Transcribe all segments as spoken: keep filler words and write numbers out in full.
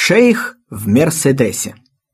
Шейх в Мерседесе.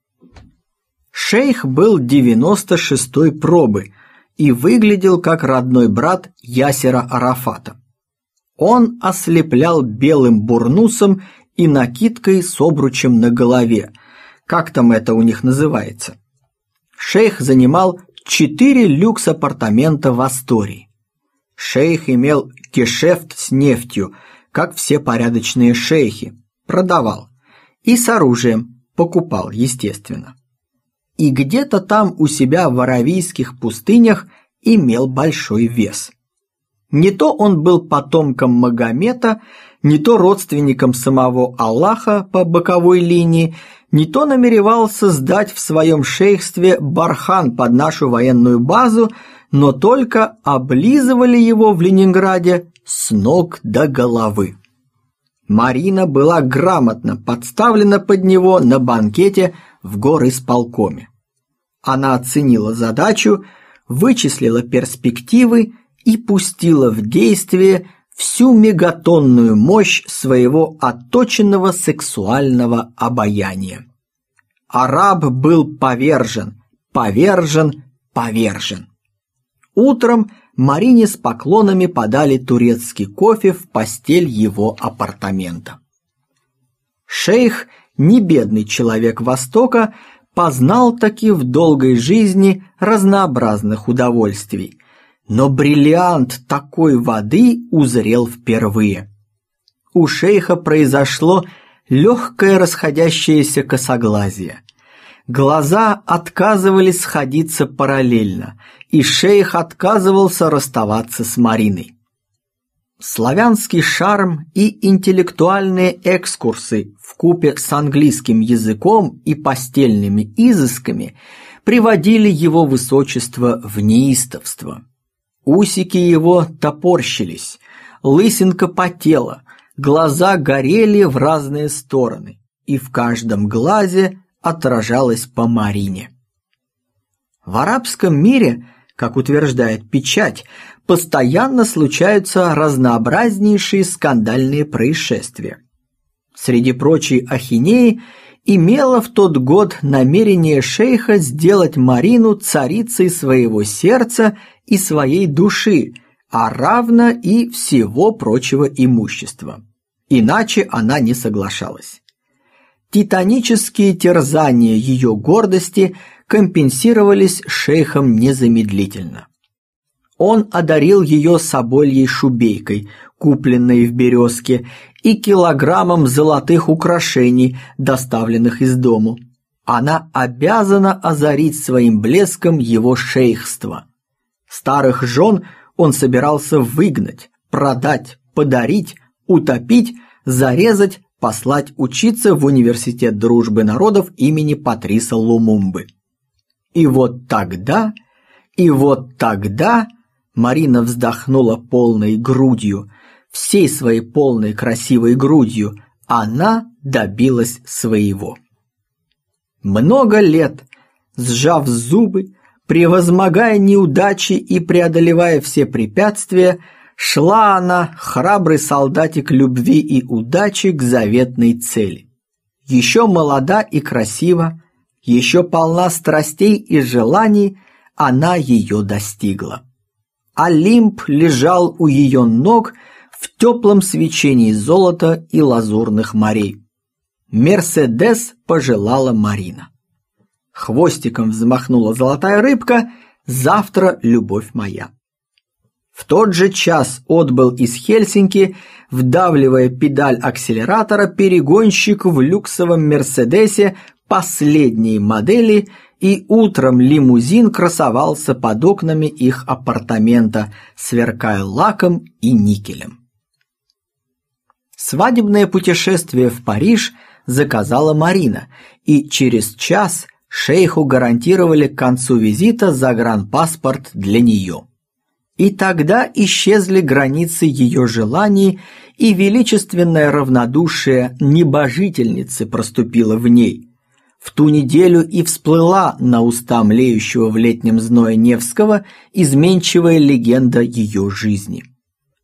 Шейх был девяносто шестой пробы и выглядел как родной брат Ясера Арафата. Он ослеплял белым бурнусом и накидкой с обручем на голове, как там это у них называется. Шейх занимал четыре люкс-апартамента в Астории. Шейх имел гешефт с нефтью, как все порядочные шейхи, продавал. И с оружием, покупал, естественно. И где-то там у себя в аравийских пустынях имел большой вес. Не то он был потомком Магомета, не то родственником самого Аллаха по боковой линии, не то намеревался сдать в своем шейхстве бархан под нашу военную базу, но только облизывали его в Ленинграде с ног до головы. Марина была грамотно подставлена под него на банкете в горисполкоме. Она оценила задачу, вычислила перспективы и пустила в действие всю мегатонную мощь своего отточенного сексуального обаяния. Араб был повержен, повержен, повержен. Утром Марине с поклонами подали турецкий кофе в постель его апартамента. Шейх, не бедный человек Востока, познал таки в долгой жизни разнообразных удовольствий, но бриллиант такой воды узрел впервые. У шейха произошло легкое расходящееся косоглазие. Глаза отказывались сходиться параллельно, и шейх отказывался расставаться с Мариной. Славянский шарм и интеллектуальные экскурсы вкупе с английским языком и постельными изысками приводили его высочество в неистовство. Усики его топорщились, лысинка потела, глаза горели в разные стороны, и в каждом глазе отражалась по Марине. В арабском мире, как утверждает печать, постоянно случаются разнообразнейшие скандальные происшествия. Среди прочей ахинеи имела в тот год намерение шейха сделать Марину царицей своего сердца и своей души, а равно и всего прочего имущества. Иначе она не соглашалась. Титанические терзания ее гордости компенсировались шейхом незамедлительно. Он одарил ее собольей шубейкой, купленной в Березке, и килограммом золотых украшений, доставленных из дому. Она обязана озарить своим блеском его шейхство. Старых жен он собирался выгнать, продать, подарить, утопить, зарезать, послать учиться в Университет дружбы народов имени Патриса Лумумбы. И вот тогда, и вот тогда Марина вздохнула полной грудью, всей своей полной красивой грудью, она добилась своего. Много лет, сжав зубы, превозмогая неудачи и преодолевая все препятствия, шла она, храбрый солдатик любви и удачи, к заветной цели. Еще молода и красива, еще полна страстей и желаний, она ее достигла. Олимп лежал у ее ног в теплом свечении золота и лазурных морей. Мерседес пожелала Марина. Хвостиком взмахнула золотая рыбка: завтра, любовь моя. В тот же час отбыл из Хельсинки, вдавливая педаль акселератора, перегонщик в люксовом Мерседесе последней модели, и утром лимузин красовался под окнами их апартамента, сверкая лаком и никелем. Свадебное путешествие в Париж заказала Марина, и через час шейху гарантировали к концу визита загранпаспорт для нее. И тогда исчезли границы ее желаний, и величественное равнодушие небожительницы проступило в ней. В ту неделю и всплыла на уста млеющего в летнем зное Невского изменчивая легенда ее жизни.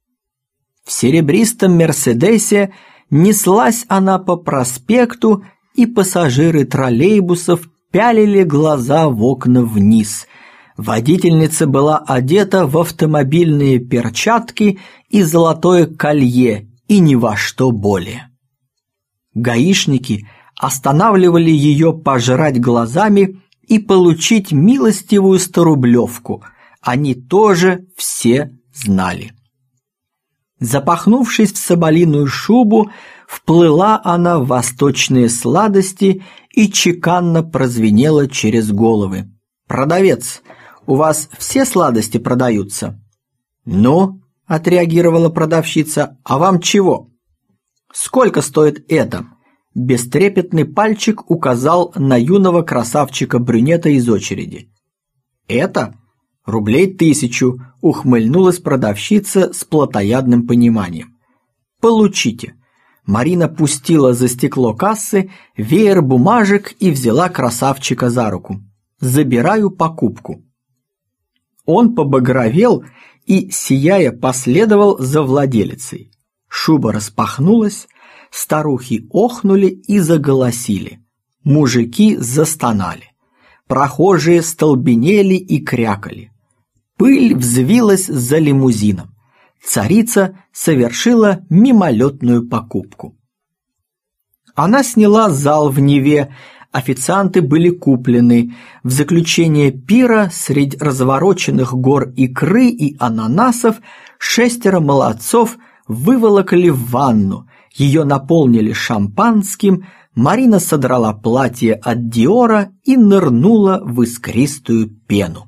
В серебристом Мерседесе неслась она по проспекту, и пассажиры троллейбусов пялили глаза в окна вниз. Водительница была одета в автомобильные перчатки и золотое колье, и ни во что более. Гаишники останавливали ее пожрать глазами и получить милостивую сторублевку. Они тоже все знали. Запахнувшись в соболиную шубу, вплыла она в восточные сладости и чеканно прозвенела через головы. «Продавец, у вас все сладости продаются?» «Ну?» – отреагировала продавщица. «А вам чего?» «Сколько стоит это?» Бестрепетный пальчик указал на юного красавчика-брюнета из очереди. «Это? Рублей тысячу», – ухмыльнулась продавщица с плотоядным пониманием. «Получите». Марина пустила за стекло кассы веер бумажек и взяла красавчика за руку. «Забираю покупку». Он побагровел и, сияя, последовал за владелицей. Шуба распахнулась, старухи охнули и заголосили. Мужики застонали. Прохожие столбенели и крякали. Пыль взвилась за лимузином. Царица совершила мимолетную покупку. Она сняла зал в Неве, официанты были куплены. В заключение пира среди развороченных гор икры и ананасов шестеро молодцов выволокли в ванну, ее наполнили шампанским, Марина содрала платье от Диора и нырнула в искристую пену.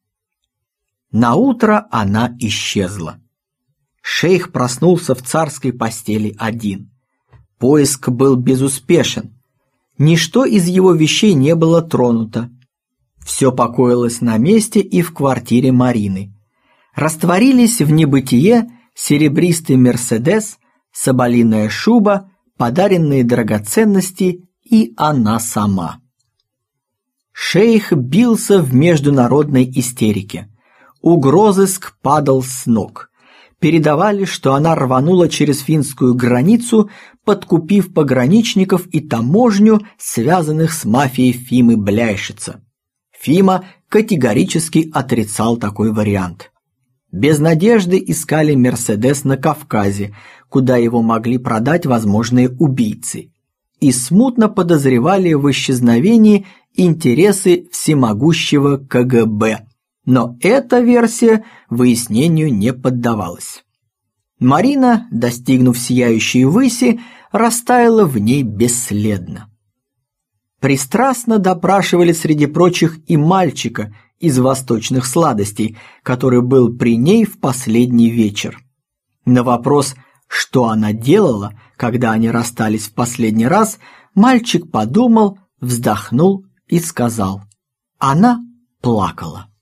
Наутро она исчезла. Шейх проснулся в царской постели один. Поиск был безуспешен. Ничто из его вещей не было тронуто. Все покоилось на месте и в квартире Марины. Растворились в небытие серебристый Мерседес, соболиная шуба, подаренные драгоценности и она сама. Шейх бился в международной истерике. Угрозыск падал с ног. Передавали, что она рванула через финскую границу, подкупив пограничников и таможню, связанных с мафией Фимы Бляйшица. Фима категорически отрицал такой вариант. Без надежды искали Мерседес на Кавказе, куда его могли продать возможные убийцы, и смутно подозревали в исчезновении интересы всемогущего ка гэ бэ. Но эта версия выяснению не поддавалась. Марина, достигнув сияющей выси, растаяла в ней бесследно. Пристрастно допрашивали среди прочих и мальчика из восточных сладостей, который был при ней в последний вечер. На вопрос, что она делала, когда они расстались в последний раз, мальчик подумал, вздохнул и сказал: «Она плакала».